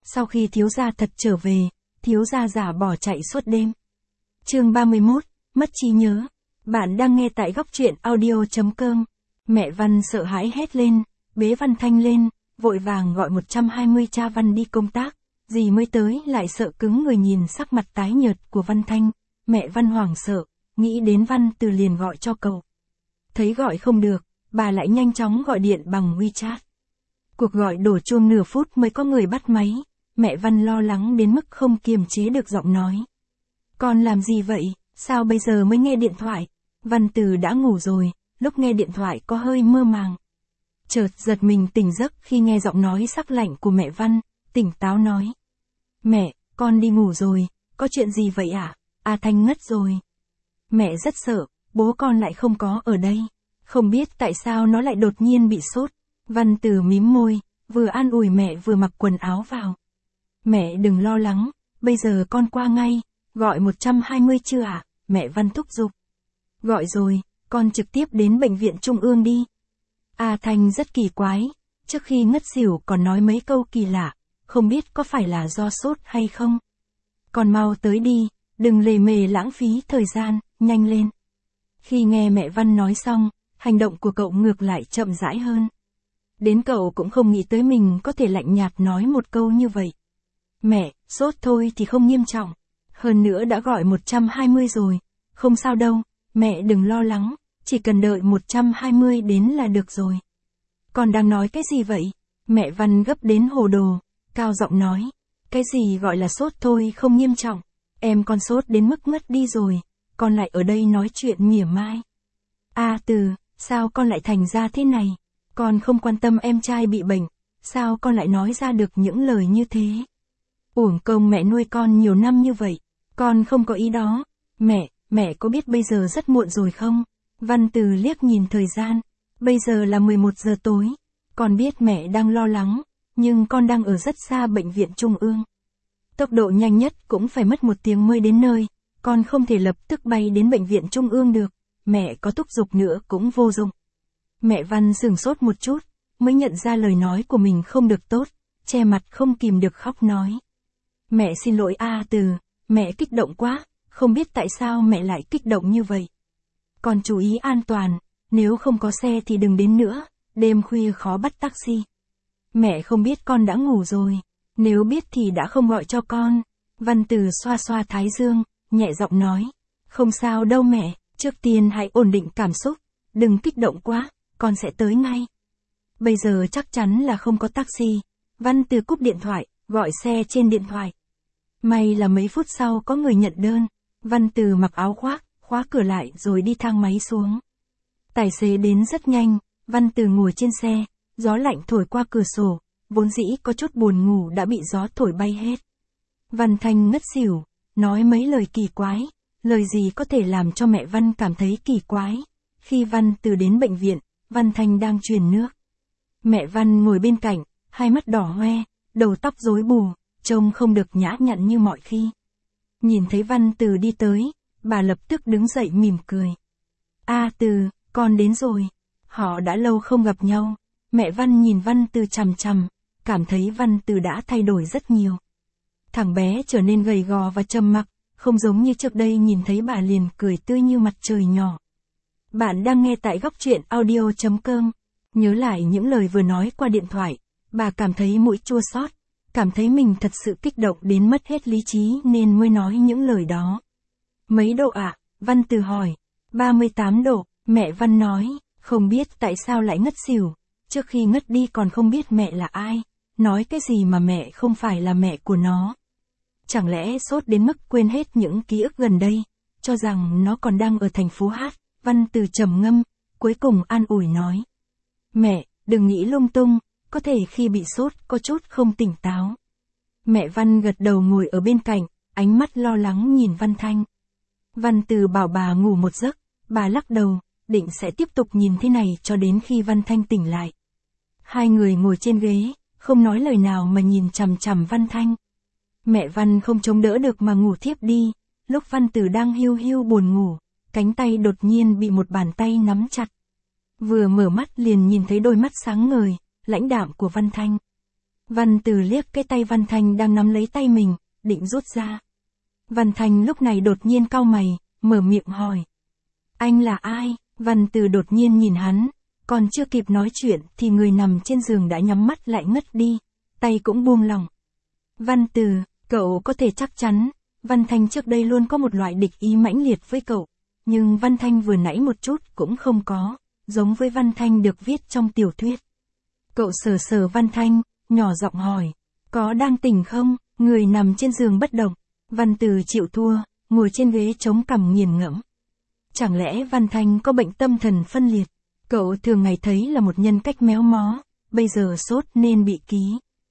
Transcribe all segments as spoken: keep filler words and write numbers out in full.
Sau khi thiếu gia thật trở về, thiếu gia giả bỏ chạy suốt đêm. Chương ba mươi mốt, mất trí nhớ. Bạn đang nghe tại góc truyện audio chấm com. Mẹ Văn sợ hãi hét lên, bế Văn Thanh lên, vội vàng gọi một trăm hai mươi cha Văn đi công tác. Dì mới tới lại sợ cứng người nhìn sắc mặt tái nhợt của Văn Thanh. Mẹ Văn hoảng sợ, nghĩ đến Văn Từ liền gọi cho cậu. Thấy gọi không được, bà lại nhanh chóng gọi điện bằng WeChat. Cuộc gọi đổ chuông nửa phút mới có người bắt máy. Mẹ Văn lo lắng đến mức không kiềm chế được giọng nói. Con làm gì vậy, sao bây giờ mới nghe điện thoại? Văn Từ đã ngủ rồi, lúc nghe điện thoại có hơi mơ màng. Chợt giật mình tỉnh giấc khi nghe giọng nói sắc lạnh của mẹ Văn, tỉnh táo nói. Mẹ, con đi ngủ rồi, có chuyện gì vậy ạ? À? A Thanh ngất rồi. Mẹ rất sợ, bố con lại không có ở đây. Không biết tại sao nó lại đột nhiên bị sốt. Văn Từ mím môi, vừa an ủi mẹ vừa mặc quần áo vào. Mẹ đừng lo lắng, bây giờ con qua ngay, gọi một trăm hai mươi chưa ạ? À? Mẹ Văn thúc giục. Gọi rồi, con trực tiếp đến bệnh viện trung ương đi. A Thanh rất kỳ quái, trước khi ngất xỉu còn nói mấy câu kỳ lạ, không biết có phải là do sốt hay không. Con mau tới đi, đừng lề mề lãng phí thời gian, nhanh lên. Khi nghe mẹ Văn nói xong, hành động của cậu ngược lại chậm rãi hơn. Đến cậu cũng không nghĩ tới mình có thể lạnh nhạt nói một câu như vậy. Mẹ, sốt thôi thì không nghiêm trọng. Hơn nữa đã gọi một trăm hai mươi rồi. Không sao đâu, mẹ đừng lo lắng, chỉ cần đợi một trăm hai mươi đến là được rồi. Con đang nói cái gì vậy? Mẹ Văn gấp đến hồ đồ, cao giọng nói. Cái gì gọi là sốt thôi không nghiêm trọng. Em con sốt đến mức ngất đi rồi, con lại ở đây nói chuyện mỉa mai. A Từ, sao con lại thành ra thế này? Con không quan tâm em trai bị bệnh, sao con lại nói ra được những lời như thế? Uổng công mẹ nuôi con nhiều năm như vậy, con không có ý đó. Mẹ, mẹ có biết bây giờ rất muộn rồi không? Văn Từ liếc nhìn thời gian, bây giờ là mười một giờ tối. Con biết mẹ đang lo lắng, nhưng con đang ở rất xa bệnh viện trung ương. Tốc độ nhanh nhất cũng phải mất một tiếng mới đến nơi, con không thể lập tức bay đến bệnh viện trung ương được, mẹ có thúc giục nữa cũng vô dụng. Mẹ Văn sửng sốt một chút, mới nhận ra lời nói của mình không được tốt, che mặt không kìm được khóc nói. Mẹ xin lỗi A Từ, mẹ kích động quá, không biết tại sao mẹ lại kích động như vậy. Con chú ý an toàn, nếu không có xe thì đừng đến nữa, đêm khuya khó bắt taxi. Mẹ không biết con đã ngủ rồi, nếu biết thì đã không gọi cho con. Văn Từ xoa xoa thái dương, nhẹ giọng nói. Không sao đâu mẹ, trước tiên hãy ổn định cảm xúc, đừng kích động quá, con sẽ tới ngay. Bây giờ chắc chắn là không có taxi. Văn Từ cúp điện thoại, gọi xe trên điện thoại. May là mấy phút sau có người nhận đơn. Văn Từ mặc áo khoác, khóa cửa lại rồi đi thang máy xuống. Tài xế đến rất nhanh, Văn Từ ngồi trên xe, gió lạnh thổi qua cửa sổ, vốn dĩ có chút buồn ngủ đã bị gió thổi bay hết. Văn Thanh ngất xỉu, nói mấy lời kỳ quái, lời gì có thể làm cho mẹ Văn cảm thấy kỳ quái. Khi Văn Từ đến bệnh viện, Văn Thanh đang truyền nước. Mẹ Văn ngồi bên cạnh, hai mắt đỏ hoe, đầu tóc rối bù, trông không được nhã nhặn như mọi khi. Nhìn thấy Văn Từ đi tới, bà lập tức đứng dậy mỉm cười. A Từ, con đến rồi. Họ đã lâu không gặp nhau. Mẹ Văn nhìn Văn Từ chằm chằm, cảm thấy Văn Từ đã thay đổi rất nhiều. Thằng bé trở nên gầy gò và trầm mặc, không giống như trước đây nhìn thấy bà liền cười tươi như mặt trời nhỏ. Bạn đang nghe tại góc truyện audio chấm com. Nhớ lại những lời vừa nói qua điện thoại, bà cảm thấy mũi chua xót, cảm thấy mình thật sự kích động đến mất hết lý trí nên mới nói những lời đó. Mấy độ ạ? À? Văn Từ hỏi. ba mươi tám độ, mẹ Văn nói, không biết tại sao lại ngất xỉu, trước khi ngất đi còn không biết mẹ là ai, nói cái gì mà mẹ không phải là mẹ của nó. Chẳng lẽ sốt đến mức quên hết những ký ức gần đây, cho rằng nó còn đang ở thành phố Hát. Văn Từ trầm ngâm, cuối cùng an ủi nói. Mẹ, đừng nghĩ lung tung, có thể khi bị sốt có chút không tỉnh táo. Mẹ Văn gật đầu ngồi ở bên cạnh, ánh mắt lo lắng nhìn Văn Thanh. Văn Từ bảo bà ngủ một giấc, bà lắc đầu, định sẽ tiếp tục nhìn thế này cho đến khi Văn Thanh tỉnh lại. Hai người ngồi trên ghế, không nói lời nào mà nhìn chằm chằm Văn Thanh. Mẹ Văn không chống đỡ được mà ngủ thiếp đi, lúc Văn Từ đang hiu hiu buồn ngủ, cánh tay đột nhiên bị một bàn tay nắm chặt. Vừa mở mắt liền nhìn thấy đôi mắt sáng ngời, lãnh đạm của Văn Thanh. Văn Từ liếc cái tay Văn Thanh đang nắm lấy tay mình, định rút ra. Văn Thanh lúc này đột nhiên cau mày, mở miệng hỏi. Anh là ai? Văn Từ đột nhiên nhìn hắn, còn chưa kịp nói chuyện thì người nằm trên giường đã nhắm mắt lại ngất đi, tay cũng buông lỏng. Văn Từ, cậu có thể chắc chắn, Văn Thanh trước đây luôn có một loại địch ý mãnh liệt với cậu, nhưng Văn Thanh vừa nãy một chút cũng không có, giống với Văn Thanh được viết trong tiểu thuyết. Cậu sờ sờ Văn Thanh, nhỏ giọng hỏi, có đang tỉnh không? Người nằm trên giường bất động, Văn Từ chịu thua, ngồi trên ghế chống cằm nghiền ngẫm. Chẳng lẽ Văn Thanh có bệnh tâm thần phân liệt? Cậu thường ngày thấy là một nhân cách méo mó, bây giờ sốt nên bị ký.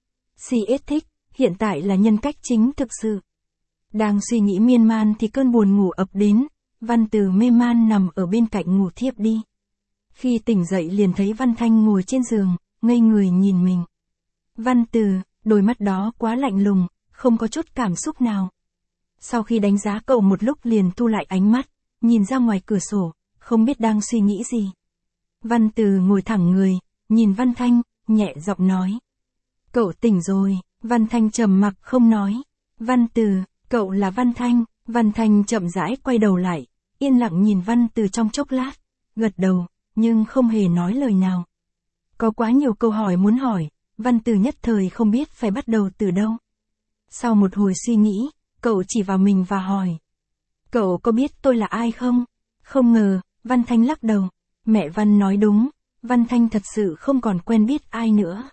xê ét thích, hiện tại là nhân cách chính thực sự. Đang suy nghĩ miên man thì cơn buồn ngủ ập đến, Văn Từ mê man nằm ở bên cạnh ngủ thiếp đi. Khi tỉnh dậy liền thấy Văn Thanh ngồi trên giường, ngây người nhìn mình. Văn Từ, đôi mắt đó quá lạnh lùng, không có chút cảm xúc nào. Sau khi đánh giá cậu một lúc liền thu lại ánh mắt, nhìn ra ngoài cửa sổ, không biết đang suy nghĩ gì. Văn Từ ngồi thẳng người, nhìn Văn Thanh, nhẹ giọng nói. Cậu tỉnh rồi. Văn Thanh trầm mặc không nói. Văn Từ, cậu là Văn Thanh. Văn Thanh chậm rãi quay đầu lại, yên lặng nhìn Văn Từ trong chốc lát, gật đầu, nhưng không hề nói lời nào. Có quá nhiều câu hỏi muốn hỏi, Văn Từ nhất thời không biết phải bắt đầu từ đâu. Sau một hồi suy nghĩ, cậu chỉ vào mình và hỏi. Cậu có biết tôi là ai không? Không ngờ, Văn Thanh lắc đầu. Mẹ Văn nói đúng, Văn Thanh thật sự không còn quen biết ai nữa.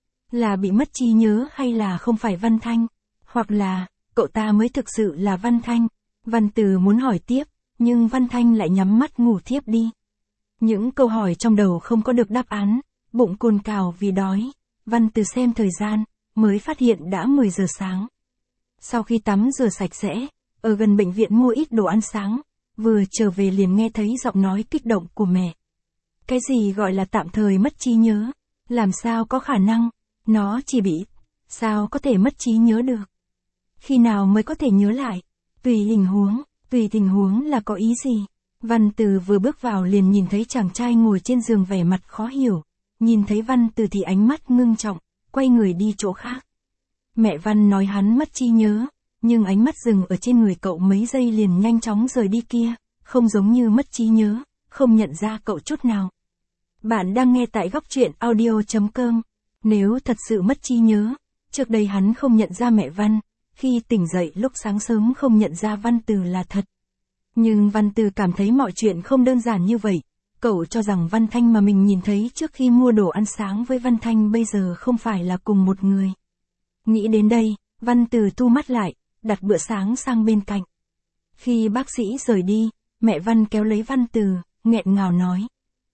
Là bị mất trí nhớ hay là không phải Văn Thanh? Hoặc là, cậu ta mới thực sự là Văn Thanh? Văn Từ muốn hỏi tiếp, nhưng Văn Thanh lại nhắm mắt ngủ thiếp đi. Những câu hỏi trong đầu không có được đáp án, bụng cồn cào vì đói. Văn Từ xem thời gian, mới phát hiện đã mười giờ sáng. Sau khi tắm rửa sạch sẽ, ở gần bệnh viện mua ít đồ ăn sáng, vừa trở về liền nghe thấy giọng nói kích động của mẹ. Cái gì gọi là tạm thời mất trí nhớ? Làm sao có khả năng? Nó chỉ bị... Sao có thể mất trí nhớ được? Khi nào mới có thể nhớ lại? Tùy tình huống, tùy tình huống là có ý gì? Văn Từ vừa bước vào liền nhìn thấy chàng trai ngồi trên giường vẻ mặt khó hiểu. Nhìn thấy Văn Từ thì ánh mắt ngưng trọng, quay người đi chỗ khác. Mẹ Văn nói hắn mất trí nhớ, nhưng ánh mắt dừng ở trên người cậu mấy giây liền nhanh chóng rời đi kia, không giống như mất trí nhớ, không nhận ra cậu chút nào. Bạn đang nghe tại góc truyện audio chấm com. Nếu thật sự mất trí nhớ, trước đây hắn không nhận ra mẹ Văn, khi tỉnh dậy lúc sáng sớm không nhận ra Văn Từ là thật. Nhưng Văn Từ cảm thấy mọi chuyện không đơn giản như vậy, cậu cho rằng Văn Thanh mà mình nhìn thấy trước khi mua đồ ăn sáng với Văn Thanh bây giờ không phải là cùng một người. Nghĩ đến đây, Văn Từ thu mắt lại, đặt bữa sáng sang bên cạnh. Khi bác sĩ rời đi, mẹ Văn kéo lấy Văn Từ, nghẹn ngào nói.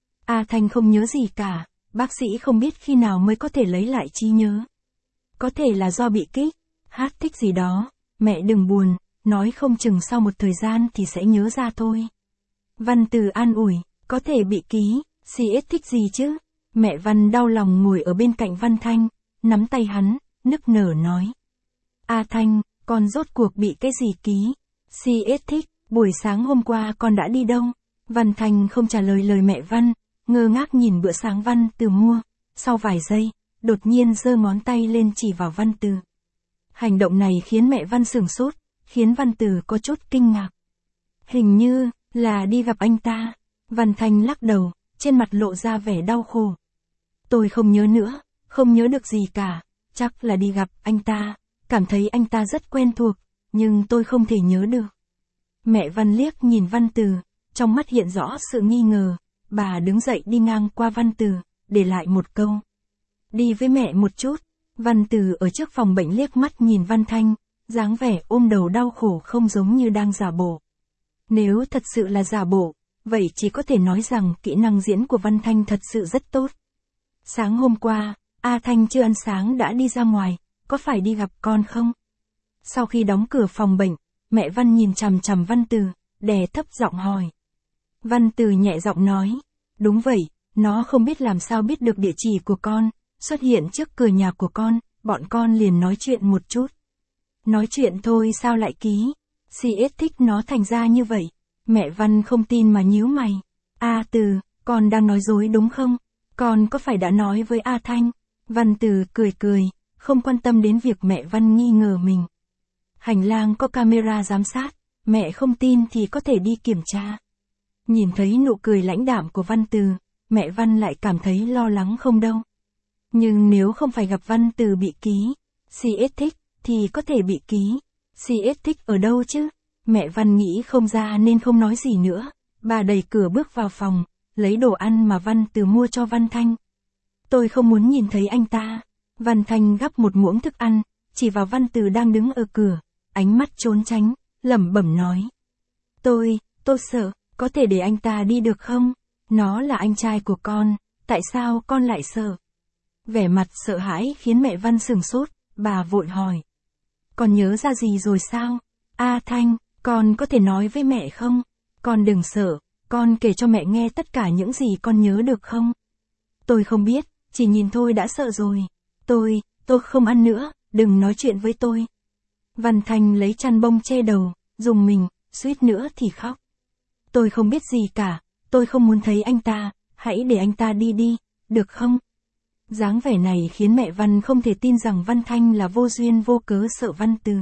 A Thanh không nhớ gì cả, bác sĩ không biết khi nào mới có thể lấy lại trí nhớ. Có thể là do bị kích, hát thích gì đó, mẹ đừng buồn, nói không chừng sau một thời gian thì sẽ nhớ ra thôi. Văn Từ an ủi, có thể bị ký, xê ét thích gì chứ? Mẹ Văn đau lòng ngồi ở bên cạnh Văn Thanh, nắm tay hắn, nức nở nói. A Thanh, con rốt cuộc bị cái gì ký? xê ét thích, buổi sáng hôm qua con đã đi đâu? Văn Thanh không trả lời lời mẹ Văn, ngơ ngác nhìn bữa sáng Văn Từ mua, sau vài giây, đột nhiên giơ ngón tay lên chỉ vào Văn Từ. Hành động này khiến mẹ Văn sửng sốt, khiến Văn Từ có chút kinh ngạc. Hình như, là đi gặp anh ta. Văn Thanh lắc đầu, trên mặt lộ ra vẻ đau khổ. Tôi không nhớ nữa, không nhớ được gì cả, chắc là đi gặp anh ta, cảm thấy anh ta rất quen thuộc, nhưng tôi không thể nhớ được. Mẹ Văn liếc nhìn Văn Từ, trong mắt hiện rõ sự nghi ngờ, bà đứng dậy đi ngang qua Văn Từ, để lại một câu. Đi với mẹ một chút. Văn Từ ở trước phòng bệnh liếc mắt nhìn Văn Thanh, dáng vẻ ôm đầu đau khổ không giống như đang giả bộ. Nếu thật sự là giả bộ, vậy chỉ có thể nói rằng kỹ năng diễn của Văn Thanh thật sự rất tốt. Sáng hôm qua, A Thanh chưa ăn sáng đã đi ra ngoài, có phải đi gặp con không? Sau khi đóng cửa phòng bệnh, mẹ Văn nhìn chằm chằm Văn Từ, đè thấp giọng hỏi. Văn Từ nhẹ giọng nói, đúng vậy, nó không biết làm sao biết được địa chỉ của con, xuất hiện trước cửa nhà của con, bọn con liền nói chuyện một chút. Nói chuyện thôi sao lại ký? xê ét thích nó thành ra như vậy. Mẹ Văn không tin mà nhíu mày. A Từ, con đang nói dối đúng không? Con có phải đã nói với A Thanh? Văn Từ cười cười, không quan tâm đến việc mẹ Văn nghi ngờ mình. Hành lang có camera giám sát, mẹ không tin thì có thể đi kiểm tra. Nhìn thấy nụ cười lãnh đạm của Văn Từ, mẹ Văn lại cảm thấy lo lắng không đâu. Nhưng nếu không phải gặp Văn Từ bị ký, xê ét thích, thì có thể bị ký. xê ét thích ở đâu chứ? Mẹ Văn nghĩ không ra nên không nói gì nữa. Bà đẩy cửa bước vào phòng, lấy đồ ăn mà Văn Từ mua cho Văn Thanh. Tôi không muốn nhìn thấy anh ta. Văn Thanh gắp một muỗng thức ăn, chỉ vào Văn Từ đang đứng ở cửa, ánh mắt trốn tránh, lẩm bẩm nói. Tôi, tôi sợ, có thể để anh ta đi được không? Nó là anh trai của con, tại sao con lại sợ? Vẻ mặt sợ hãi khiến mẹ Văn sửng sốt, bà vội hỏi. Con nhớ ra gì rồi sao? A Thanh, con có thể nói với mẹ không? Con đừng sợ, con kể cho mẹ nghe tất cả những gì con nhớ được không? Tôi không biết, chỉ nhìn thôi đã sợ rồi. Tôi, tôi không ăn nữa, đừng nói chuyện với tôi. Văn Thanh lấy chăn bông che đầu, dùng mình, suýt nữa thì khóc. Tôi không biết gì cả, tôi không muốn thấy anh ta, hãy để anh ta đi đi, được không? Dáng vẻ này khiến mẹ Văn không thể tin rằng Văn Thanh là vô duyên vô cớ sợ Văn Từ.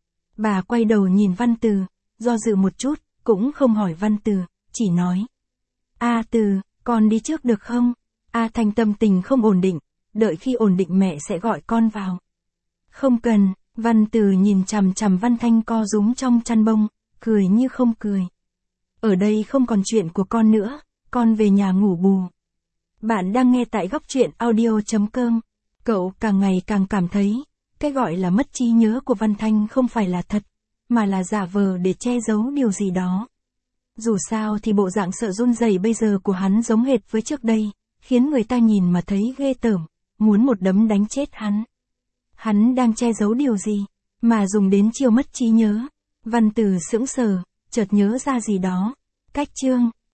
Bà quay đầu nhìn Văn Từ, do dự một chút, cũng không hỏi Văn Từ, chỉ nói. A Từ, con đi trước được không? A Thanh tâm tình không ổn định, đợi khi ổn định mẹ sẽ gọi con vào. Không cần, Văn Từ nhìn chằm chằm Văn Thanh co rúm trong chăn bông, cười như không cười. Ở đây không còn chuyện của con nữa, con về nhà ngủ bù. Bạn đang nghe tại góc truyện audio chấm com. Cậu càng ngày càng cảm thấy, cái gọi là mất trí nhớ của Văn Thanh không phải là thật, mà là giả vờ để che giấu điều gì đó. Dù sao thì bộ dạng sợ run rẩy bây giờ của hắn giống hệt với trước đây, khiến người ta nhìn mà thấy ghê tởm, muốn một đấm đánh chết hắn. Hắn đang che giấu điều gì, mà dùng đến chiêu mất trí nhớ. Văn Từ sững sờ, chợt nhớ ra gì đó. Cách chương